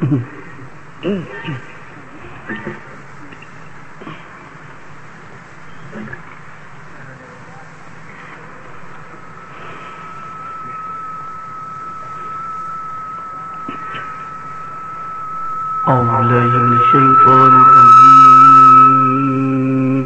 أعوذ بالله من الشيطان الرجيم.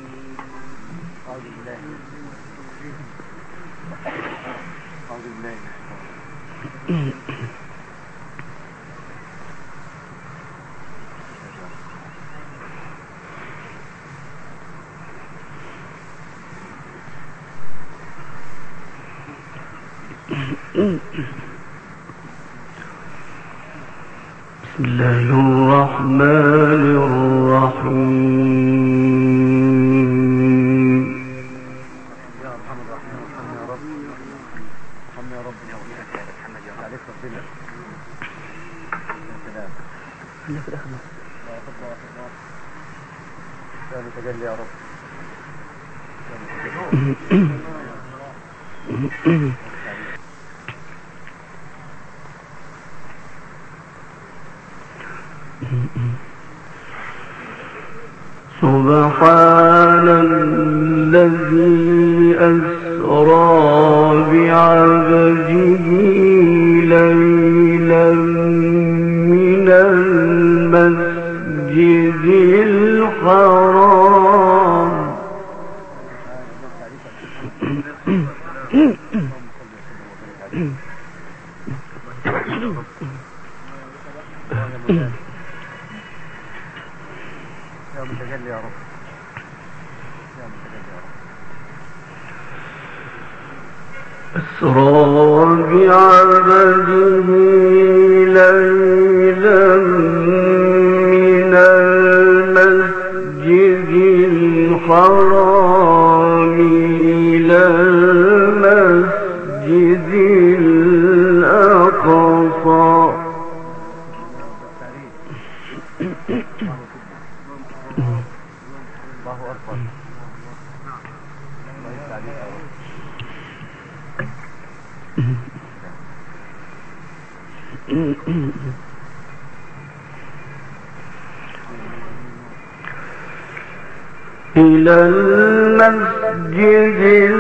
بسم الله الرحمن الرحيم. يا ارحم الراحمين ارحمنا يا رب، ارحمنا يا رب. يا محمد يا عليك ربنا. يا سلام. لا تطلع يا متجلي يا رب. سبحان الذي أسرى بعبده ليلا من المسجد الحرام يا متجلي يا رب. يا متجلي يا رب. أسرى بعبده ليلا من المسجد الحرام إلى المسجد الأقصى. الله أكبر. الله يفتح عليك يا رب. إلى المسجد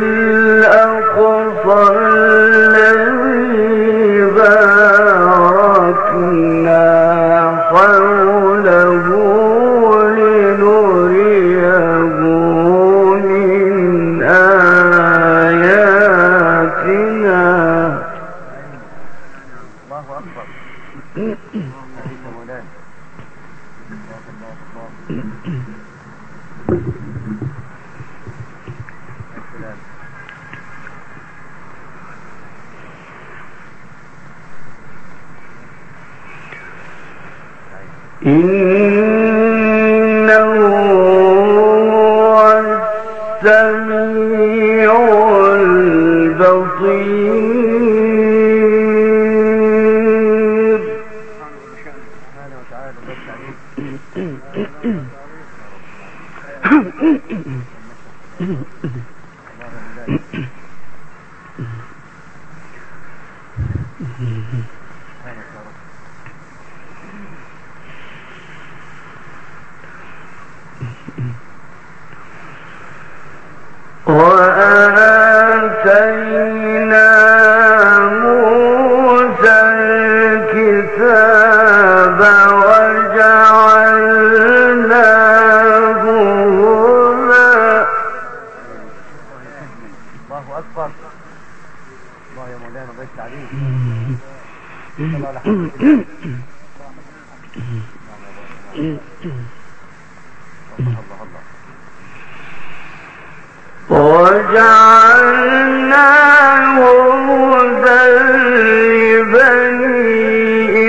الأقصى الذي باركنا حوله لنريه من آياتنا. الله أكبر. عليك يا مولانا. الله الله الله. يا سلام. إنه هو السميع البصير. سبحانه وتعالى. الله يفتح عليك. الله يا مولانا. سبحانك يا رب. وآتينا موسى الكتاب وجعلناه هدى. الله أكبر. الله يا مولانا. الله يفتح عليك. صلى على حضرة الله. الله الله الله. وجعلناه هدى لبني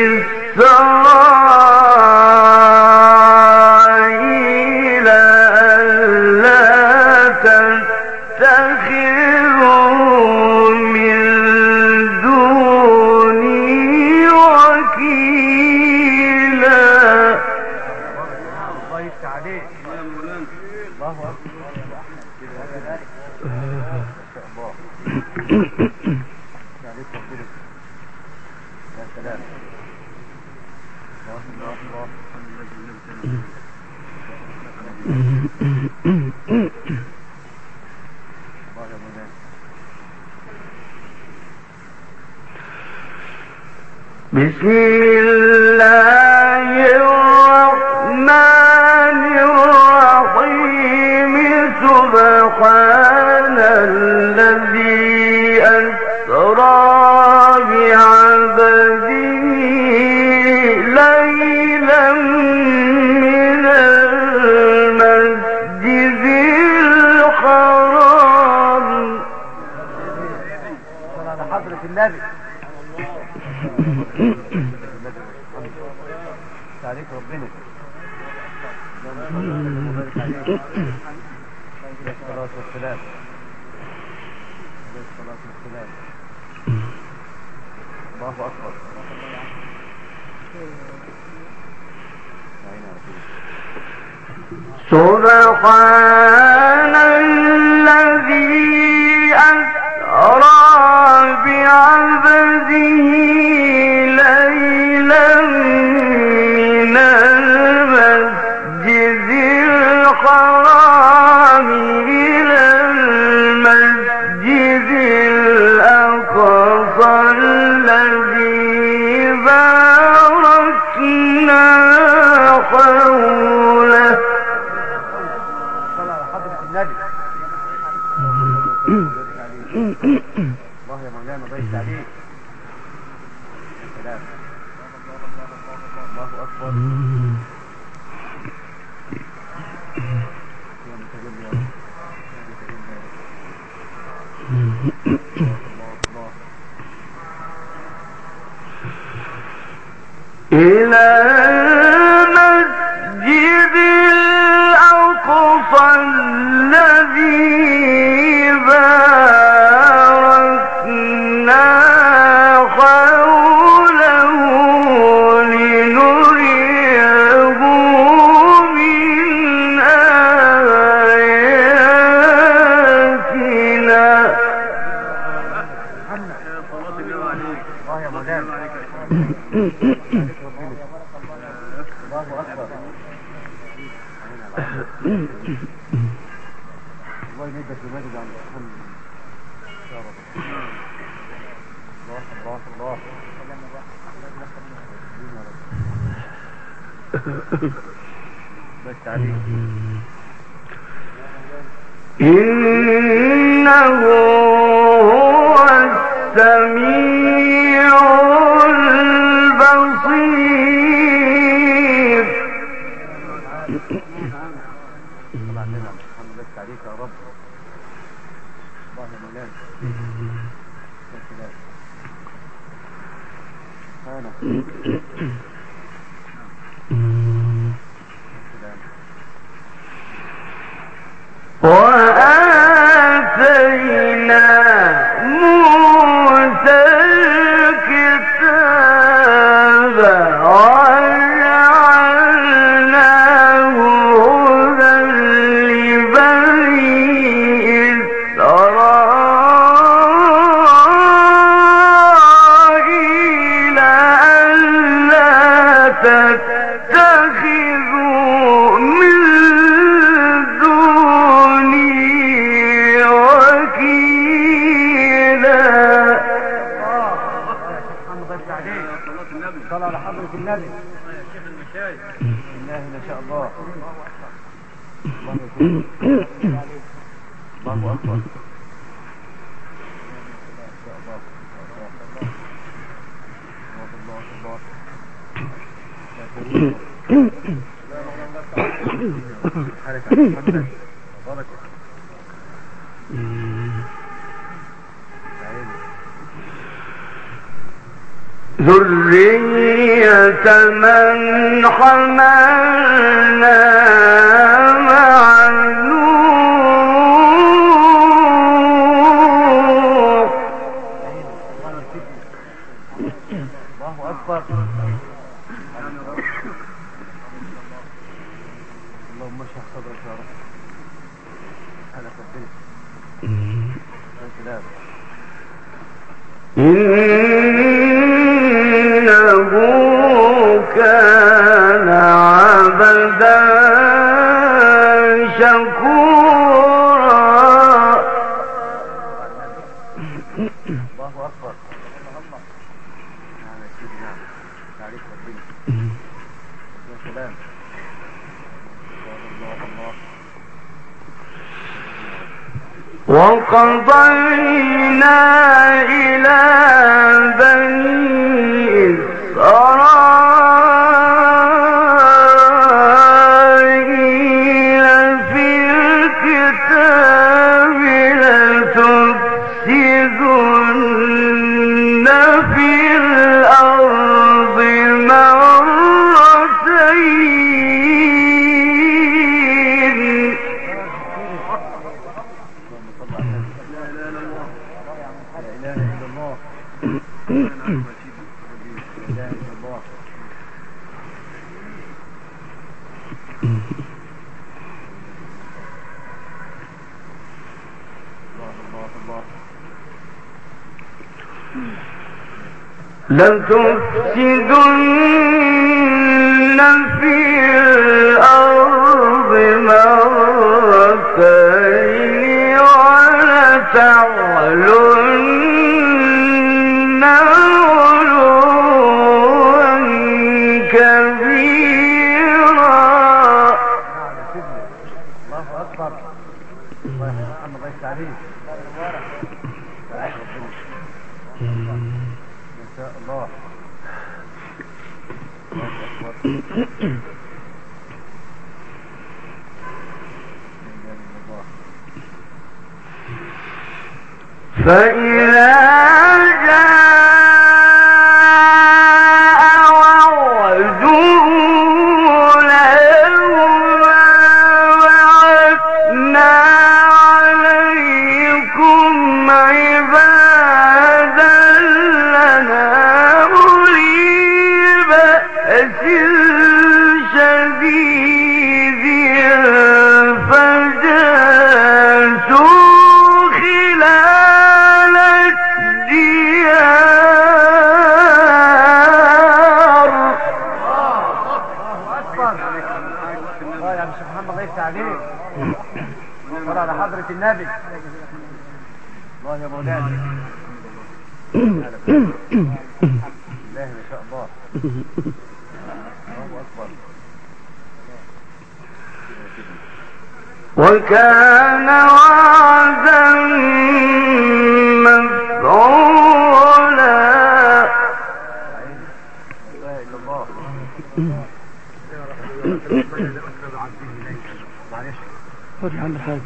إسرائيل ألا تتخذوا من دوني وكيلا. الله يفتح عليك. الله أكبر. ما شاء الله. عليك ربنا. يا سلام. بسم الله الرحمن الرحيم سبحان الذي أسرى بعبده ليلا من المسجد الحرام. صلى على حضرة النبي. تعليق ربنا. الصلاة والسلام. الله أكبر. سبحان الذي أسرى بعبده ليلا من المسجد الحرام إلى المسجد الأقصى الذي باركنا حوله. صلى على حضرة النبي. الله يا مولانا ضيف عليك. سلام. الله أكبر. يا متجلي يا رب. الله. إلى المسجد الأقصى الذي باركنا حوله لنريه من آياتنا. الله يا مولانا. الله أكبر. الله يمدك بمجد عن محمد يا رب. الله الله بس عليك. إنه هو السميع البصير. محمد بس عليك يا رب. الله يا مولانا. يا سلام. أنا. وآتينا موسى الكتاب وجعلناه هدى لبني إسرائيل ألا تتخذوا من صلى على حضرة النبي. بالله ما شاء الله. الله أكبر. ذرية من حملنا مع نوح. الله أكبر. اللهم اشرح صدرك يا رب. على ربنا. يا سلام. إنه كان شكورا. الله أكبر. يا سيدنا تعريف ربنا. يا سلام. الله الله. وقضينا إلى بني إسرائيل في الكتاب لتفسدن في الأرض مرتين. لتفسدن في الأرض مرتين ولتعلن علوا كبيرا. الله أكبر. الله يرحمه الله يستعينه. ما شاء الله. فإذا جاء وعد أولاهما بعثنا عليكم عبادا لنا أولي بأس شديد فجاسوا خلال الديار. الله أكبر. الله يا شيخ محمد الله يفتح عليك. صل على حضرة النبي. الله يا مولانا. الله ما شاء الله. الله أكبر. وكان وعدا مفعولا. لا إله إلا الله. معلش. فرج عن الحاج.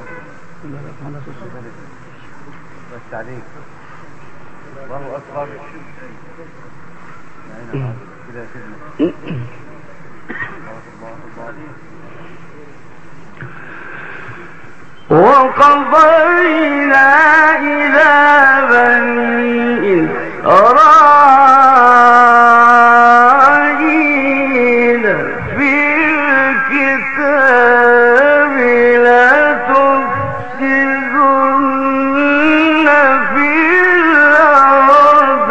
بس عليك. الله أكبر. كده يا سيدنا. الله الله. وقضينا إلى بني إسرائيل في الكتاب لتفسدن في الأرض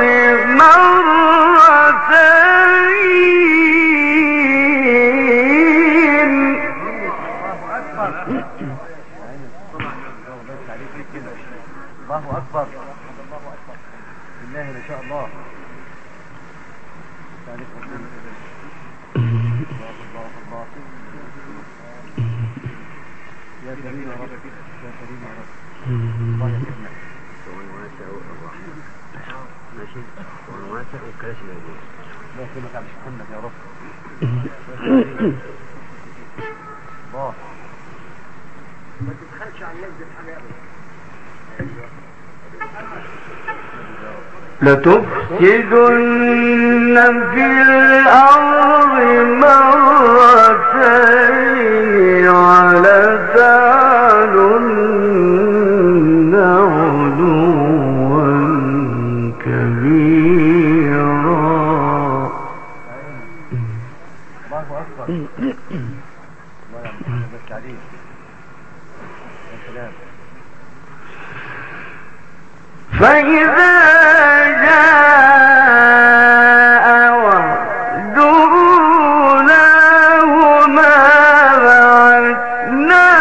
مرتين. الله أكبر. بالله ما شاء الله. الله. يا كريم يا رب. يا كريم يا رب. الله يكرمك. واسع الرحمن. ماشي. واسع والكراسي موجود. الله يكرمك يا محمد يا رب. الله. ما تبخلش عن نفس الحاجة أبدا. لتفسدن في الأرض مرتين ولتعلن علوا كبيرا. الله أكبر. الله يعمل بس عليك. يا سلام. فإذا جاء وعد أولاهما بعثنا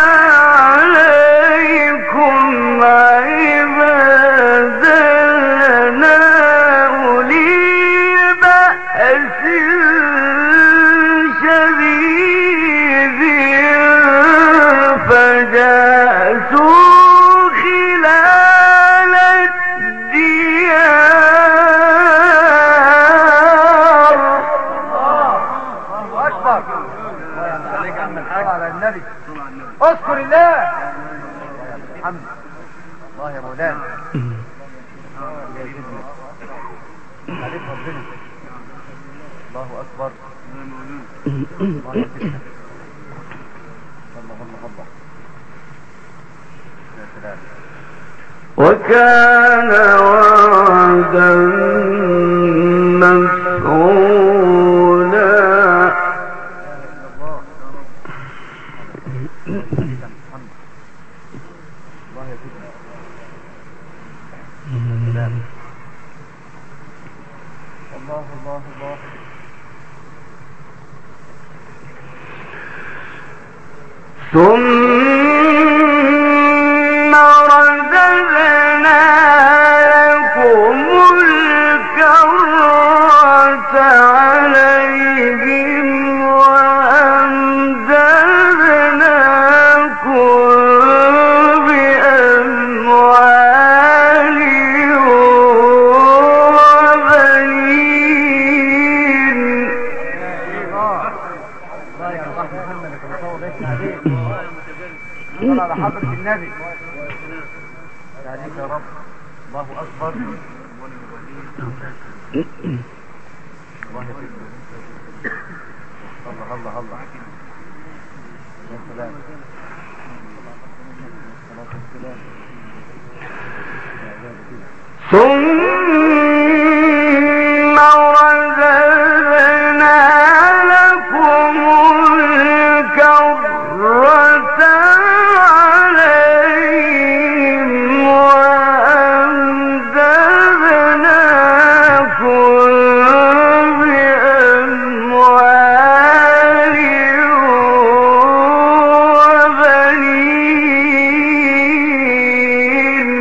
النبي. اذكر الله. الحمد الله يا مولانا. يا سيدنا عليك ربنا. الله اكبر. الله يا سيدنا. الله الله الله. يا سلام. وكان وعدا مفعولا. الله يا سيدنا. سلام. الله الله الله. ثم رددنا لكم الكرة عليهم وأمددناكم بأموال وبنين. الله يا رب محمد كما صلى الله عليه وسلم على حضرة النبي. عليك يا رب. الله أكبر. الله يا سيدنا. الله الله الله. يا سلام. صلاة السلام. ثم رددنا لكم الكرة عليهم وأمددناكم بأموال وبنين.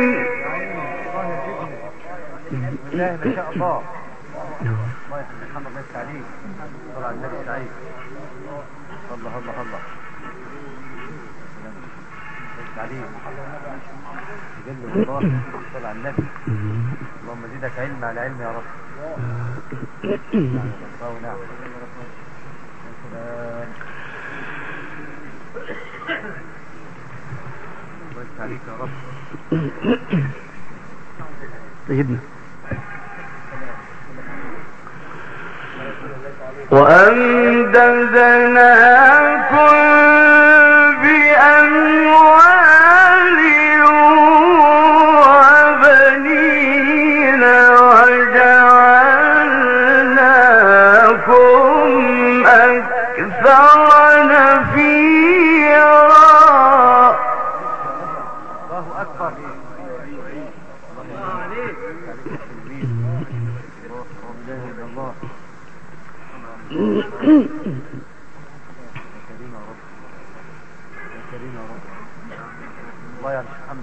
الله ما شاء الله. الله يحمد محمد الله يفتح عليك. صلى على النبي السعيد. الله الله الله. يفتح عليك. تجلي الله. صلى على النبي. اللهم زدك علم على علم يا رب. نعم الله ونعم. يا سلام. الله يفتح عليك يا رب. سيدنا وأمددناكم بأموال وبنين وجعلناكم أكثر نفيرا. الله أكبر. الله يا كريم يا رب. يا كريم يا رب. الله يا الحمد.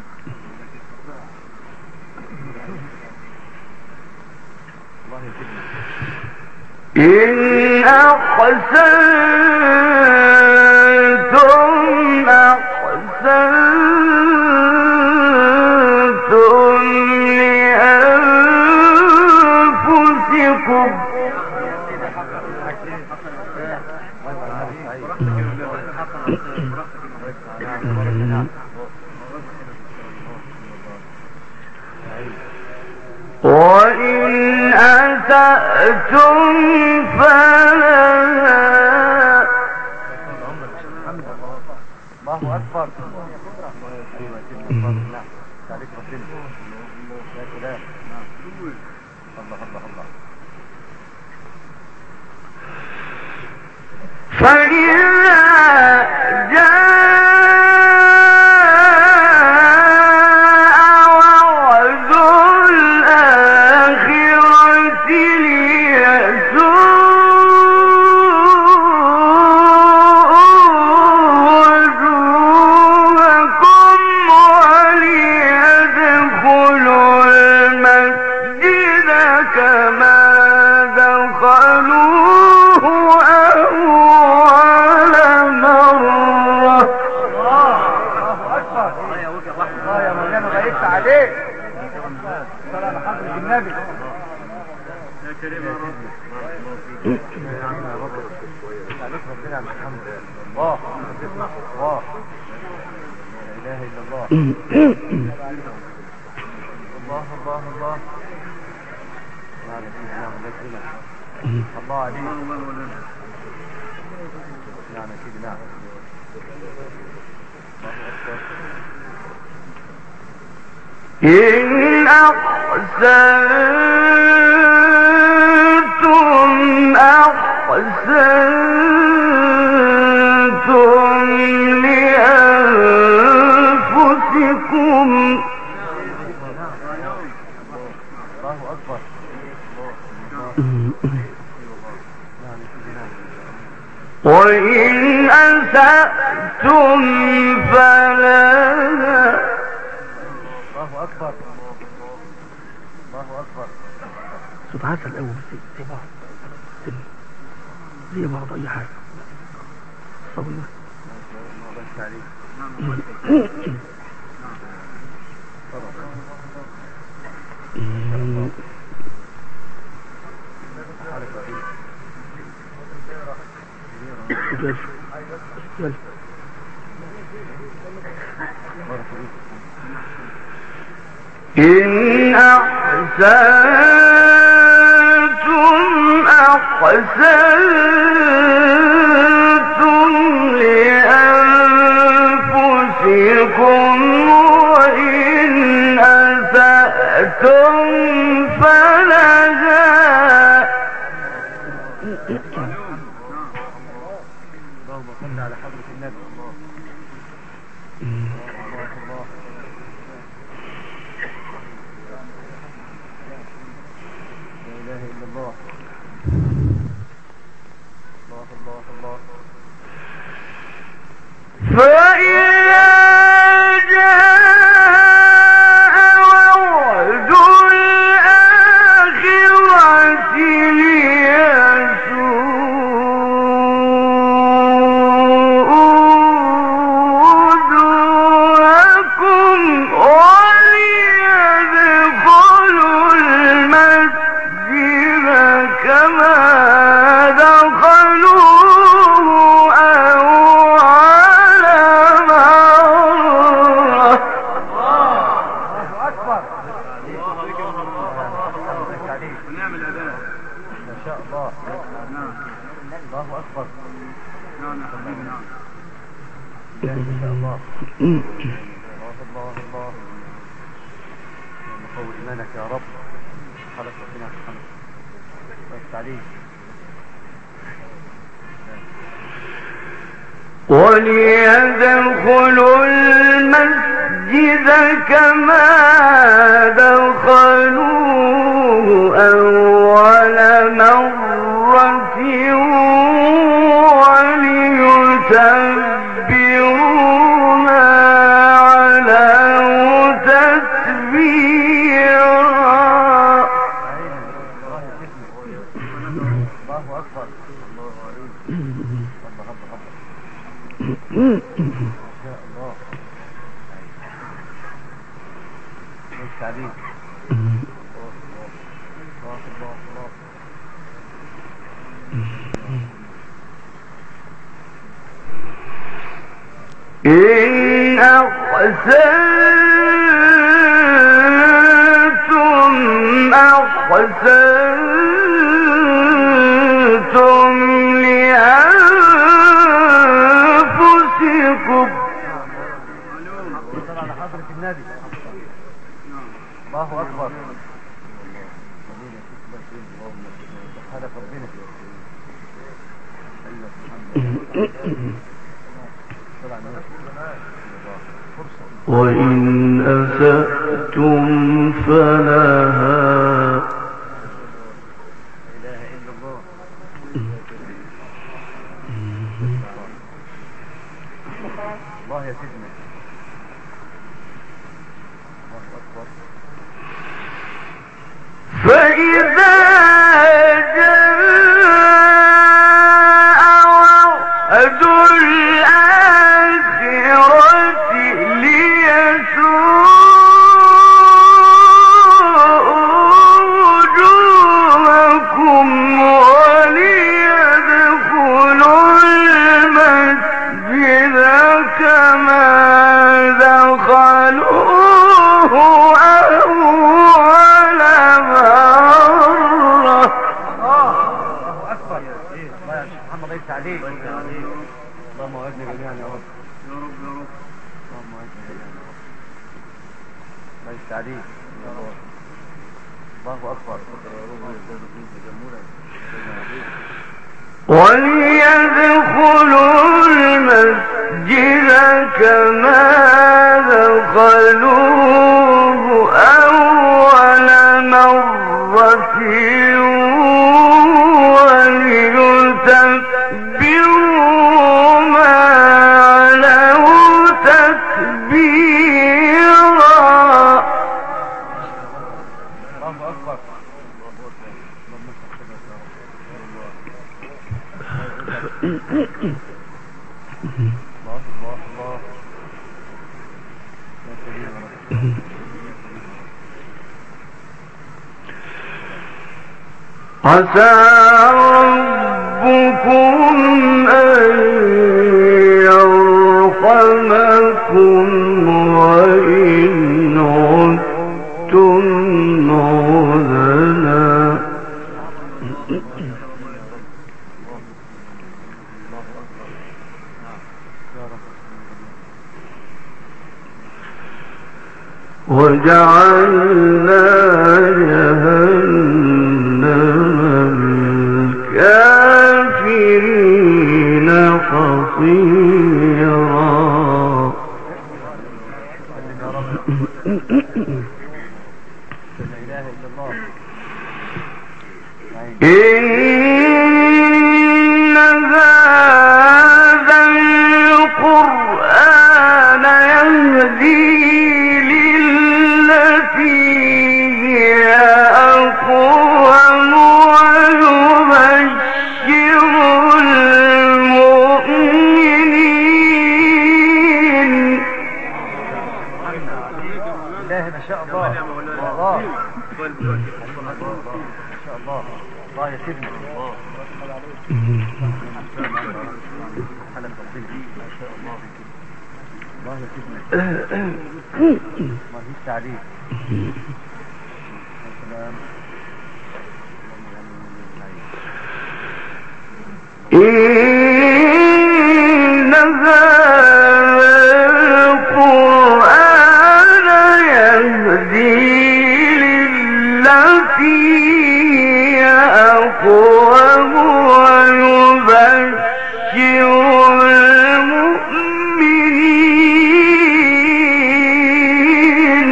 الله يا سيدنا. إن أحسنتم أحسنتم لأنفسكم وإن أسأتم فلها. الله أكبر. أيوة سيدنا. نعم عليك ربنا. يا سلام. الله الله الله. فإذا جاء وعد الآخرة وجوهكم وليدخلوا المسجد كما دخلوه أول مرة. الله أكبر. الله يا مولانا الله يفتح عليك. صلى على حضرة النبي. يا كريم يا رب. عليك ربنا يا محمد. الله الله لا اله الا الله. الله الله الله الله عليك. نعم يا سيدي نعم. إن أحسنتم أحسنتم لأنفسكم الله أكبر. وإن أسأتم فلها. الله أكبر الله أكبر. صوت عسل الأول زي بعض زي بعض أي حاجة. صبر الله عليك. إن أحسنتم أحسنتم لأنفسكم وإن أسأتم فلها. اللهم صل على حضرة النبي. الله الله. لا إله إلا الله. الله الله الله. فإذا جاء وعد الآخرة ليسوءوا وجوهكم وليدخلوا المسجد كما دخلوه أول مرة. الله أكبر. ما شاء الله. الله أكبر. ما شاء الله. الله الله. قوي إيمانك يا رب. خلق ربنا محمد. بس عليك. وليدخلوا المسجد كما دخلوه أول مرة وليتبروا ما علوا تتبيرا. الله أكبر. الله عليك. الله الله. ما شاء الله. ليس عليك. الله الله الله. إن أحسنتم أحسنتم لأنفسكم. صل على حضرة النبي. الله أكبر. هذا ربنا. وإن أسأتم فلها. لا إله إلا الله. الله يا سيدنا. الله أكبر. فإذا جاء وعد الآخرة ليسوءوا وجوهكم الله يا شيخ محمد ضيف عليك. اللهم وعدنا جميعا يا رب. اللهم وعدنا جميعا يا رب. ضيف عليك. الله أكبر. وليدخلوا المسجد كما دخلوه أول مرة وليتبروا ما علوا تتبيرا. الله أكبر. الله الله الله. يا سيدي عسى ربكم أن يرحمكم وإن عدتم عدنا. وجعلنا جهنم الكافرين حصيرا. لا إله إلا الله. إن هذا القرآن يهدي للتي هي أقوم ويبشر المؤمنين. الله ما شاء الله. الله ما شاء الله. الله يسيبنا. ما شاء الله. الله يسيبنا. الله يفتح عليك. يا سلام. إن هذا القرآن يهدي للتي هي أقوم ويبشر المؤمنين.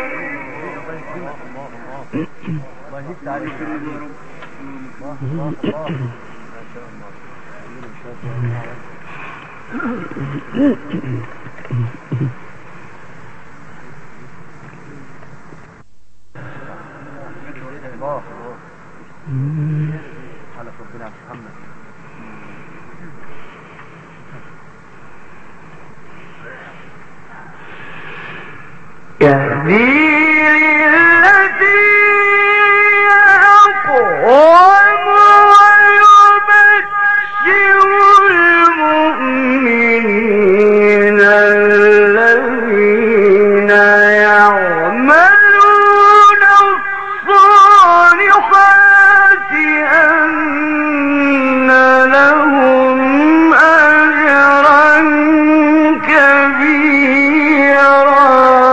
الله يفتح عليك. الله الله الله. ما شاء الله. الله على ربنا محمد. يهدي للتي أقوم ويبشر المؤمنين الذين يعملون الصالحات أن لهم أجرا كبيرا.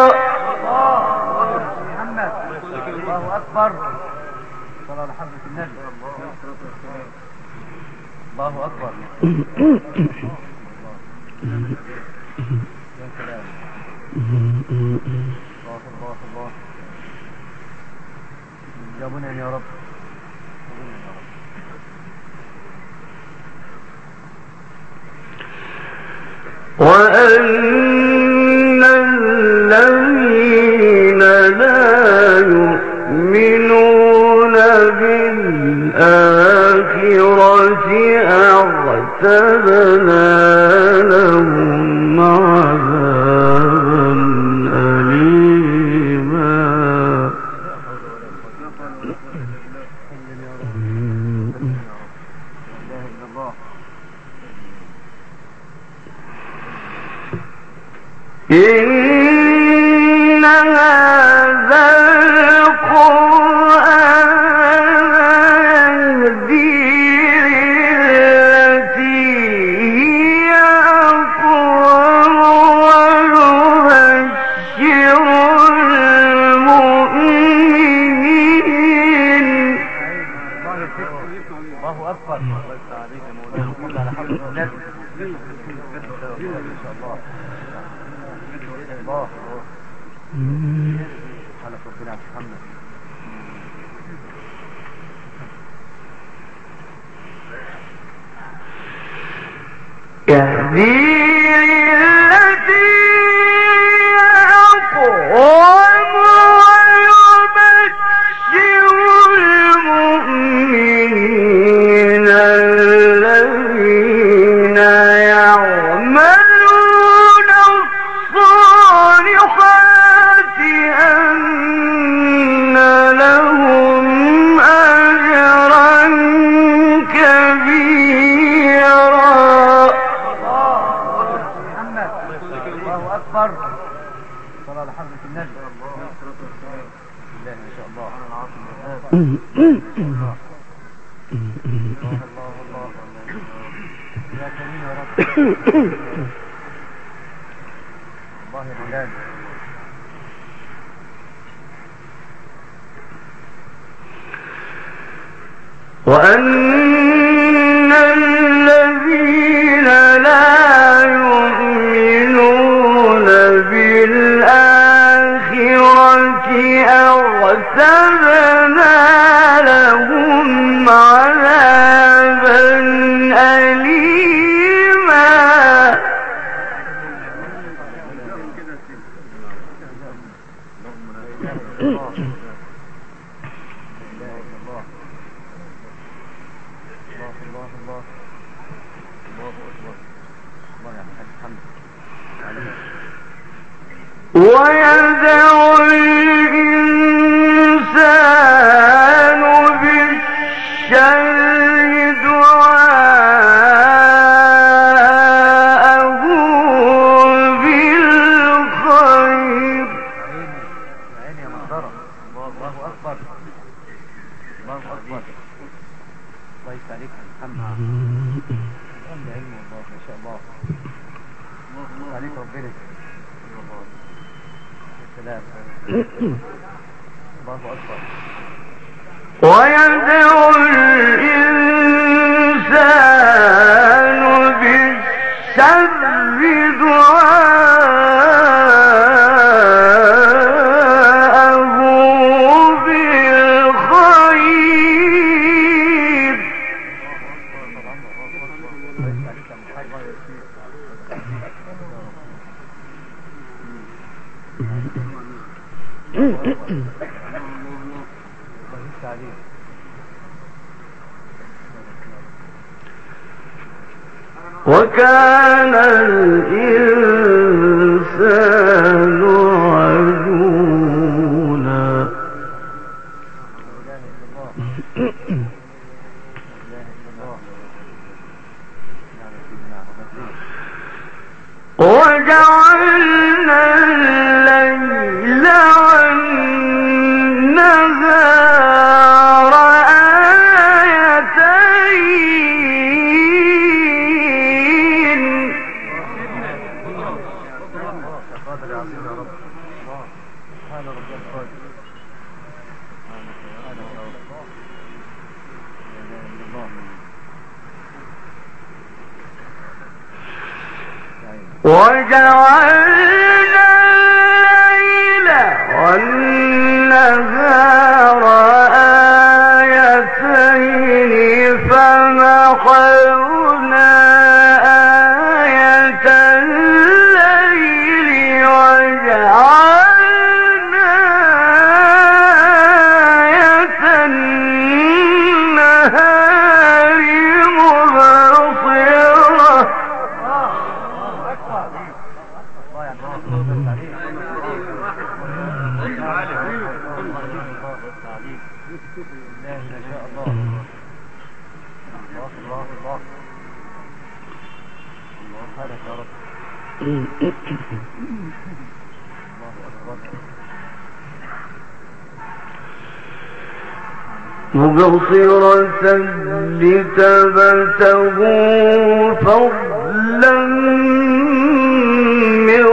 محمد. الله أكبر. صلى على حضرة النبي. الله أكبر. يا سلام. الله الله الله. جابونا يا رب. جابونا يا رب. وأن الذين لا يؤمنون بالآخرة أعتدنا لهم عذابا أليما. إن هذا القرآن يهدي مولانا على حضرة النبي ما شاء الله الله على ربنا عبد محمد يهدي للتي أقوم ويبشر المؤمنين الذين يعملون الصالحات أن لهم أجرا كبيرا. الله أكبر صلى على حضرة النبي الله ما شاء الله الله يا كريم يا رب الله يا مولانا وأن الذين لا يؤمنون بالآخرة أعتدنا لهم عذابا أليما. ويدعو الإنسان بالشر دعاءه بالخير. عيني يا محضرة الله أكبر الله أكبر الله يفتح عليك محمد الحمد علم والله ما شاء الله الله عليك ربنا السلام الله أكبر. ويدعو الإنسان بالشر دعاءه بالخير. وكان الإنسان عجولا. وجعلنا الليل والنهار آيتين. قادر يا عظيم يا رب الله سبحان ربي القادر سبحان الله لا اله الا الله. وجعلنا الليل والنهار آيتين فمحونا آية الليل وجعلنا آية النهار مبصرة. مبصرة لتبتغوا فضلا من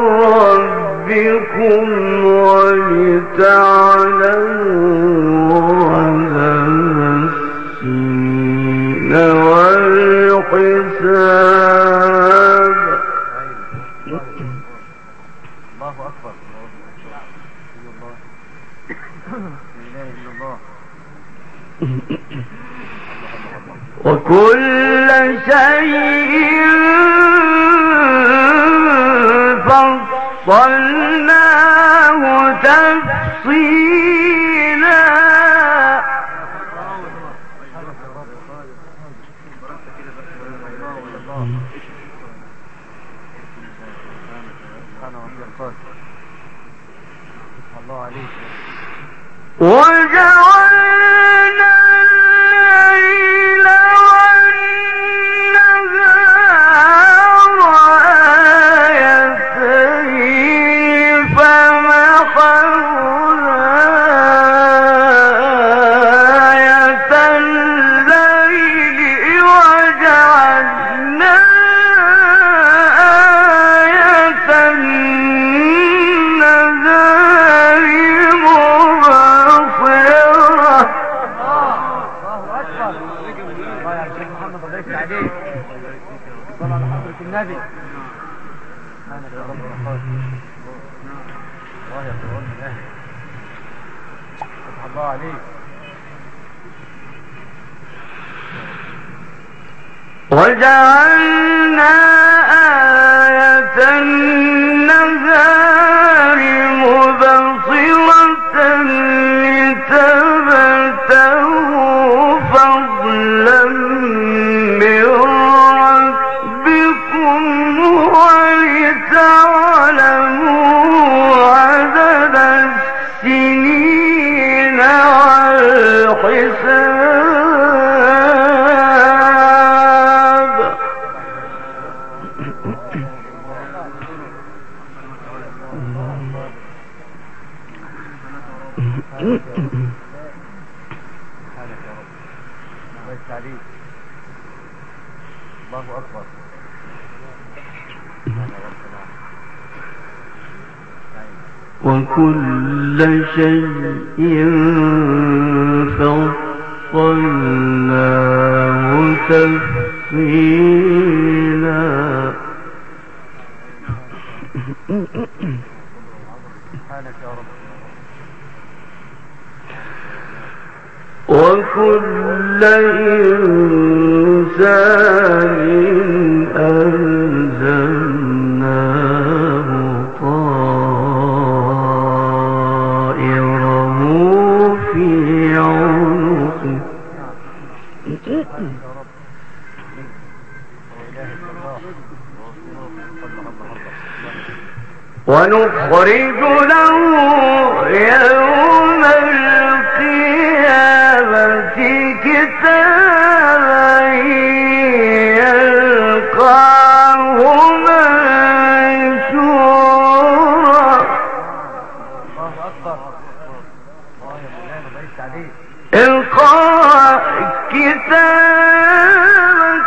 ربكم ولتعلموا عدد السنين الله أكبر. لا إله إلا الله. وكل شيء فصلناه تفصيلا. وجعلنا الليل والنهار آيتين فمحونا آية الليل وجعلنا آية النهار مبصرة. صلى على حضرة النبي. سبحانك يا رب الرحمن. الله يا قرآن الله. فتح الله عليك. وجعلنا آية النهار مبصرة لتبتغوا فضلا من ربكم ولتعلموا عدد السنين والحساب. الله أكبر. وكل شيء فصلناه تفصيلا. سبحانك يا رب. وكل إنسان ألزمناه طائره في عنقه. ونخرج له يوم القيامة كتابا يلقاه منشورا. الله أكبر. الله يا مولانا بارك عليك. القاء كتابك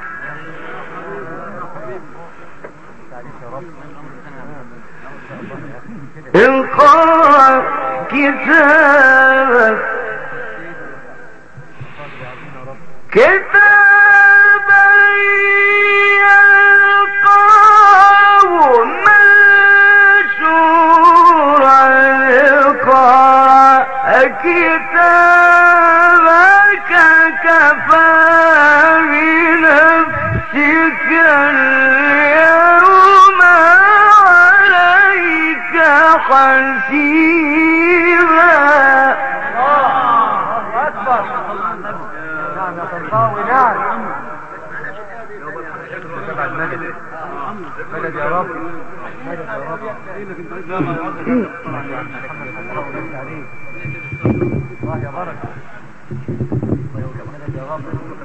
القاء كتابك كتابا يلقاه منشورا. القاء كتابك كفى بنفسك اليوم عليك حسيبا. الله أكبر. نعم يا طنطاوي نعم. مدد يا رب. مدد يا رب. الله يا بركة. مدد يا رب.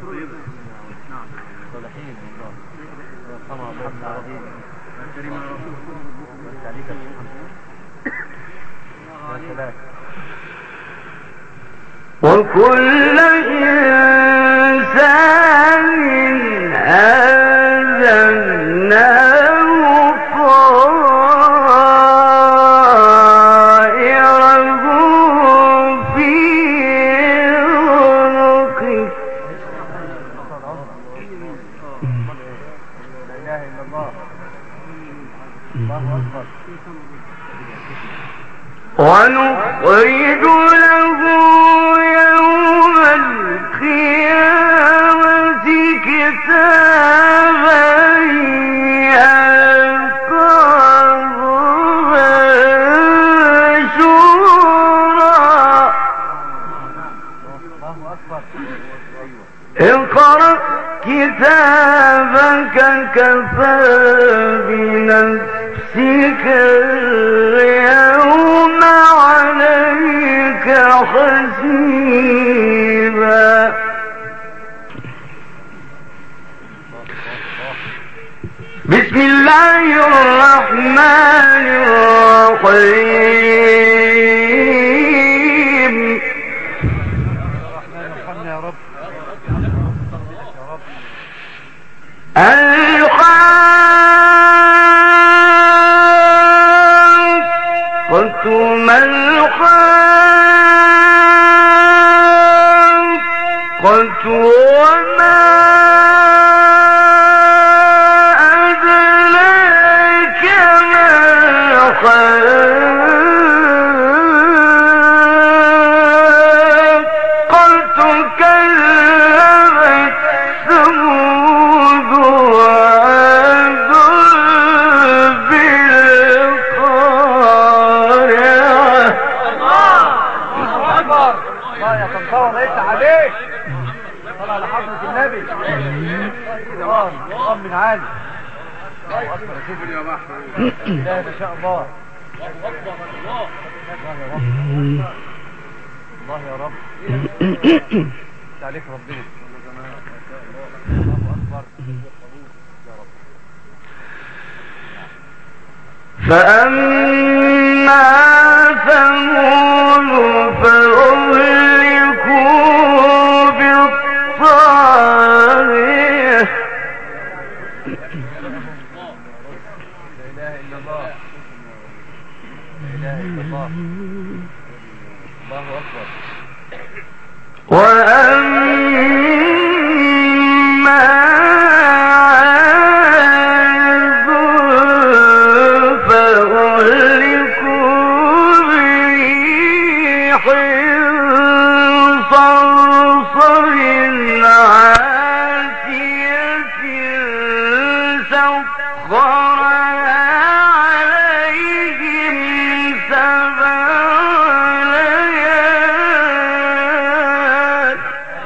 صالحين والله. طبعا محمد عظيم. بارك عليك يا محمد. يا سلام. وكل إنسان ألزمناه طائره في عنقه. ونخرج له يوم القيامة كتابا يلقاه منشورا اقرأ كتابك كفى بنفسك اليوم عليك حسيبا. بسم الله الرحمن الرحيم. الحاقة ما الحاقة وما أدراك ما الحاقة كذبت ثمود وعاد بالقارعة. الله يا طنطاوة ليس عليك طلع على حضرة النبي قام من عالي. الله أكبر يا سيدي يا بحر. لا ما شاء الله. الله يا رب. عليك ربنا. الله أكبر يا رب. فأما ثمود فأهلكوا بالطاغية. لا إله إلا الله. لا إله إلا الله. الله أكبر. وأما عاد فأهلكوا بريح صرصر عاتية سخرها عليهم سبع ليال.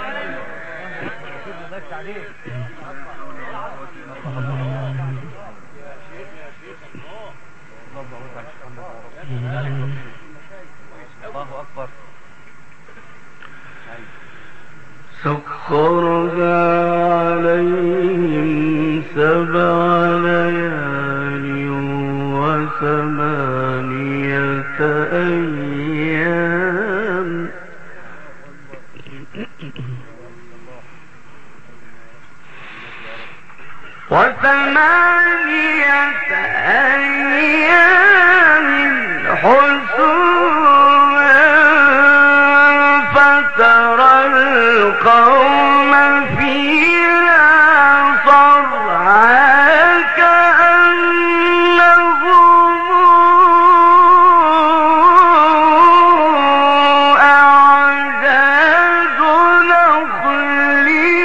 الله أكبر. سخرها عليهم سبع ليال وثمانية أيام حسوما فترى القوم فيها صرعى كأنهم أعجاز نخل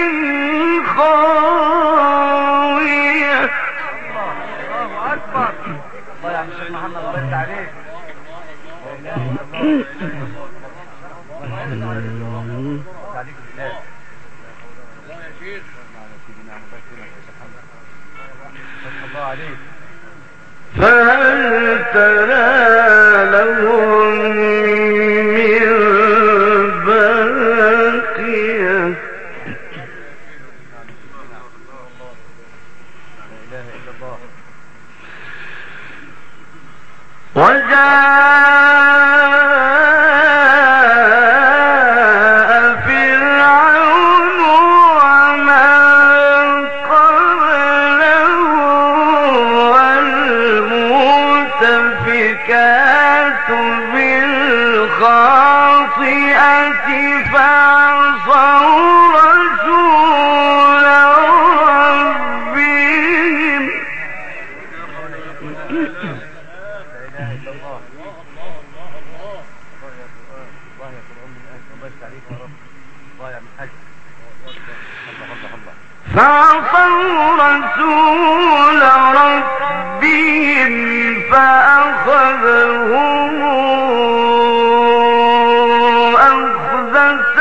خاوية. الله أكبر. الله يا عم الشيخ محمد الله يرضى عليك. عليك بالله. الله يا شيخ. الله عليك. فهل ترى لهم من باقية. لا إله إلا الله. وجاء فرعون ومن قبله والمؤتفكات بالخاطئة فعصوا رسول ربهم فأخذهم أخذة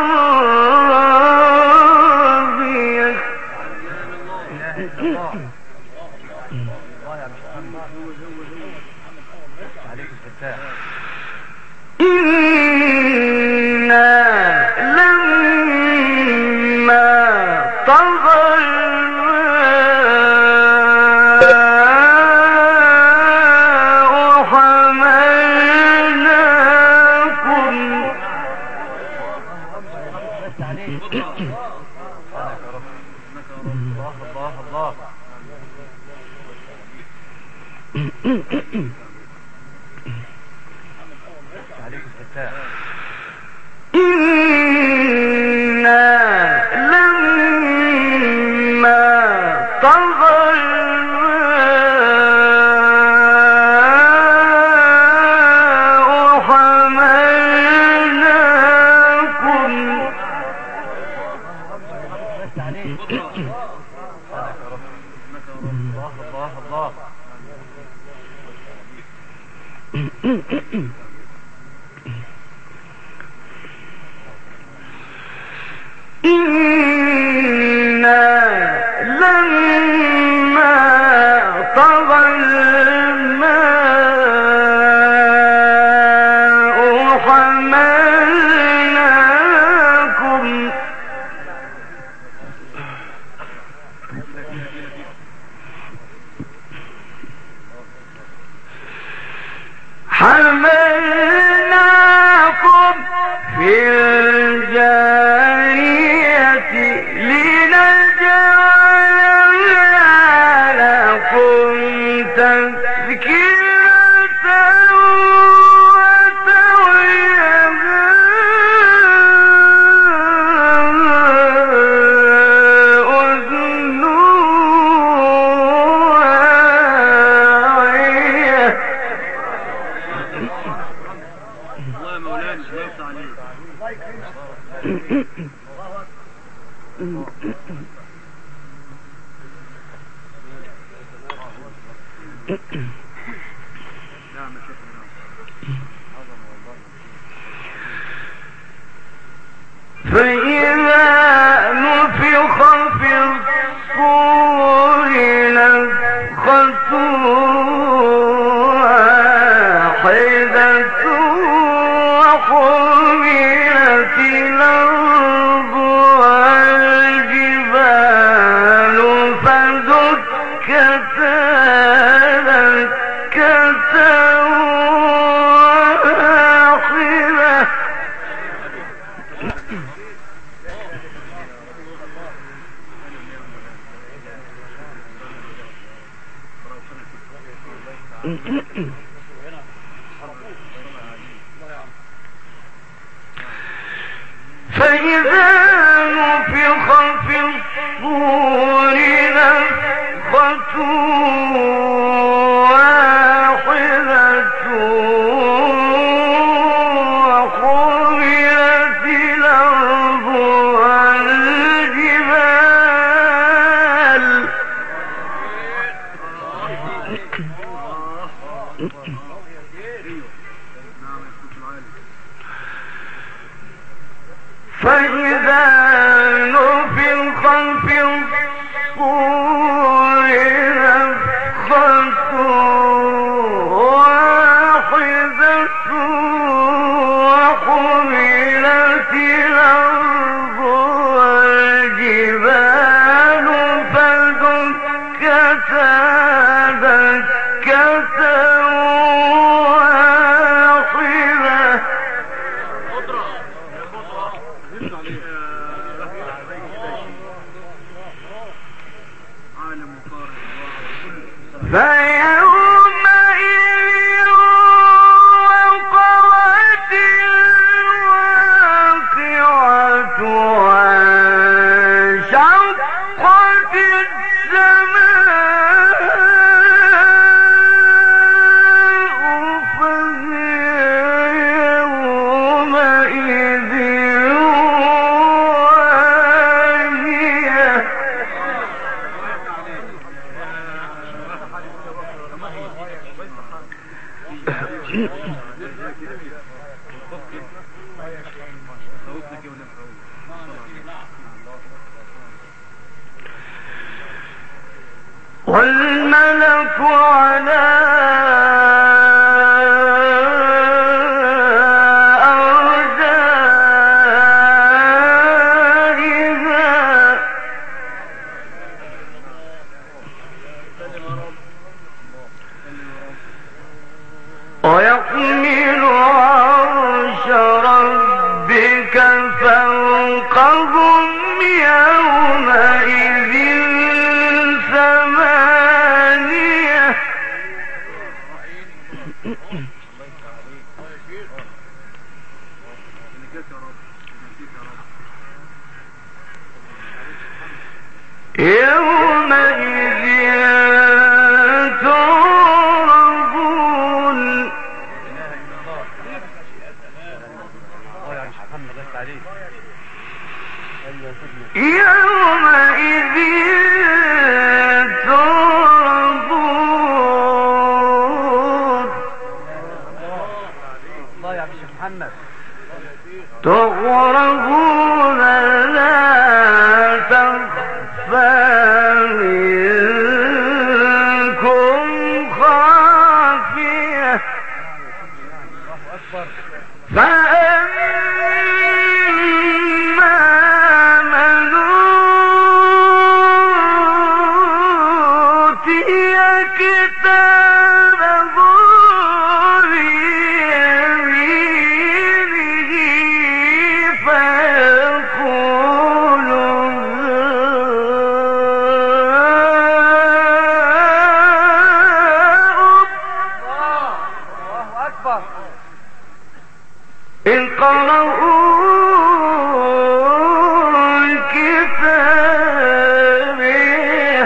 رابية. الله يا مش محمد عليك الفتاح. إنا لما طغى الماء حملناكم. بس عليك الله الله الله. عليك الفتاح. إنا لما طغى الماء حملناكم. بس عليك الله الله الله. إنا لما طغى الماء حملناكم. حملناكم في الجارية لنجعلها لكم تذكرة وتعيها أذن واعية. الله يا مولانا الله عليك. نعم يا شيخنا. فإذا نفخ في الصور نفخة واحدة وحملت الأرض والجبال فدكتا دكة واحدة. فإذا نفخ في الصور نفخة واحدة وحملت الأرض والجبال فإذا نفخ في الصور نفخة واحدة وحملت الأرض والجبال فدكتا دكة واحدة. فيومئذ وقعت الواقعة وانشقت السماء فهي يومئذ واهية. والملك على ويحمل عرش ربك فوقهم يومئذ ثمانية يومئذ تعرضون يومئذ تعرضون تعرضون لا تخفى منكم خافية فأما من أوتي كتابه بيمينه فيقول اقرءوا كتابي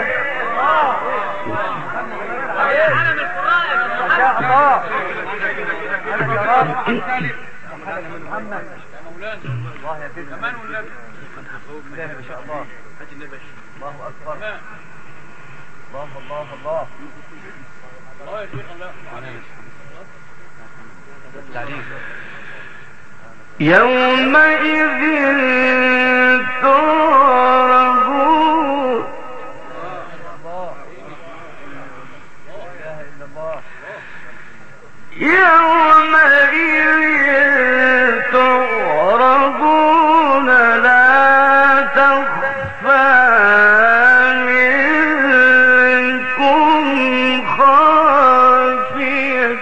يومئذ تعرضون يومئذ تعرضون لا تخفى منكم خافية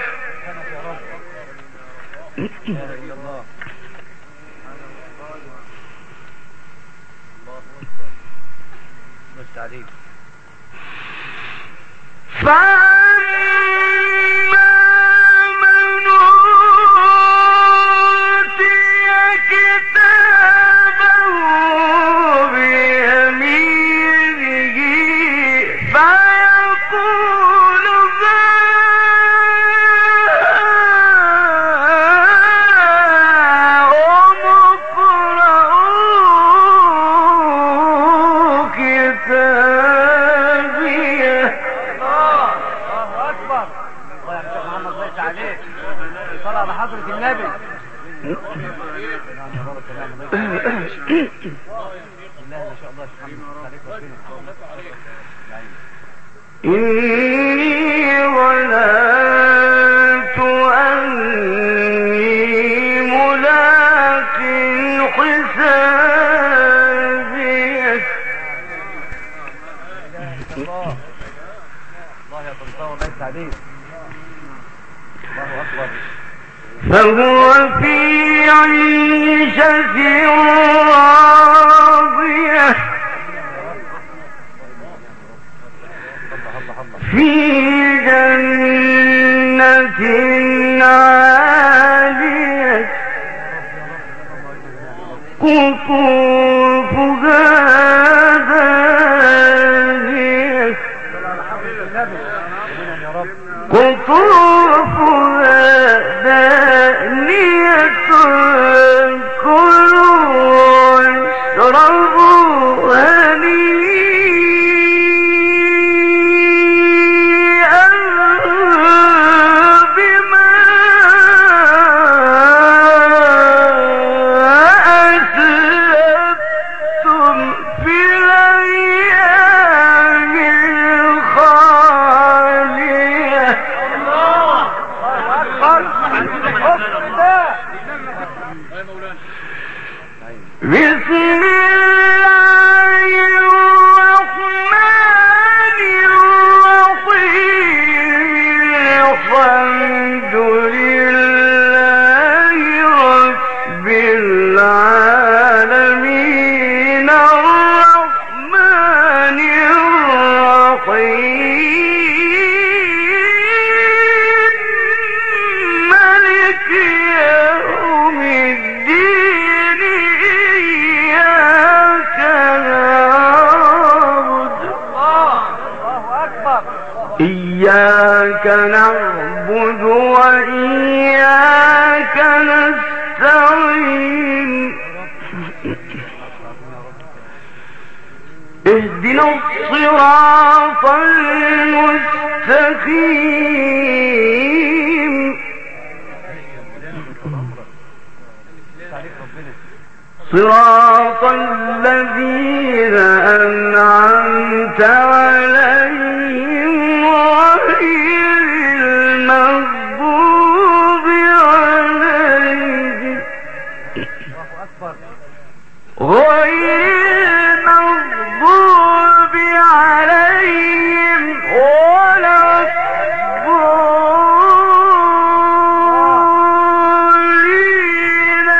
فأما من أوتي كتابه بيمينه فيقول هاؤم اقرءوا كتابيه صلى على حضرة النبي. إني ظننت أني ملاق حسابي الله يا طنطاوي الله يسعديك. الله أكبر. فهو في عيشة راضية في جنة عالية قطوفها دانية قطوفها دانية كلوا واشربوا هنيئا بما الرحيم مالك يوم الدين إياك نعبد إياك نعبد وإياك نستعين اهدنا الصراط المستقيم صراط الذين أنعمت عليهم غير المغضوب عليهم ولا الضالين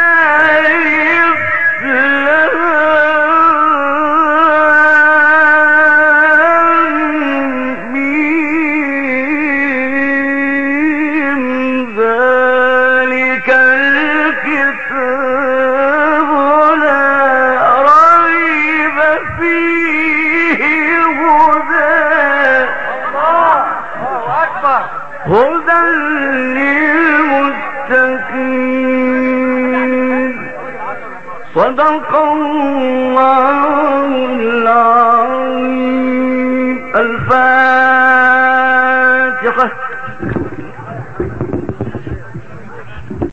ذلك الكتاب لا ريب فيه هدى للمتقين صدق الله